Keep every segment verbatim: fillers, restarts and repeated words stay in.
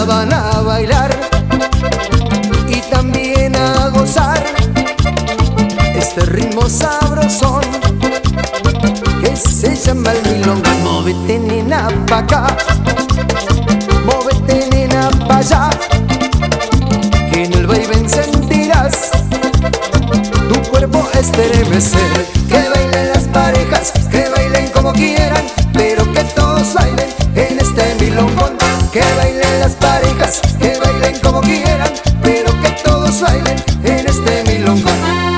Ahora van a bailar y también a gozar este ritmo sabrosón que se llama el milonga. Móvete nena pa' acá, móvete nena pa' allá, que en el vaivén sentirás tu cuerpo estremecer. Que bailen las parejas, que bailen como quieran, pero que todos bailen en este milongón. Que bailen las parejas, que bailen como quieran, pero que todos bailen en este milongón.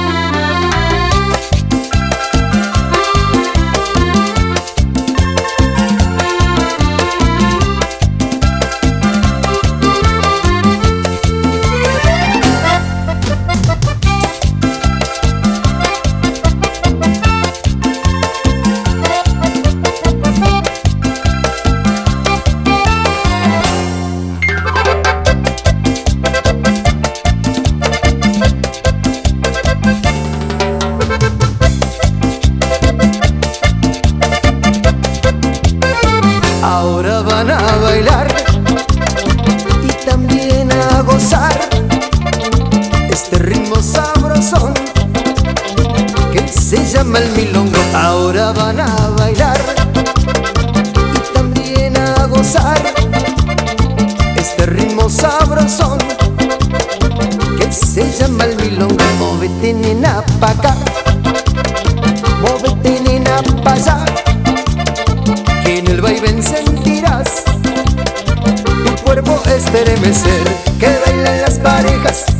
Ahora van a bailar y también a gozar este ritmo sabrosón que se llama el milonga. Ahora van a bailar y también a gozar este ritmo sabrosón que se llama el milonga. Móvete nena pa' acá, móvete nena pa' allá, que en el vaivén sentirás tu cuerpo estremecer. Que bailen las parejas,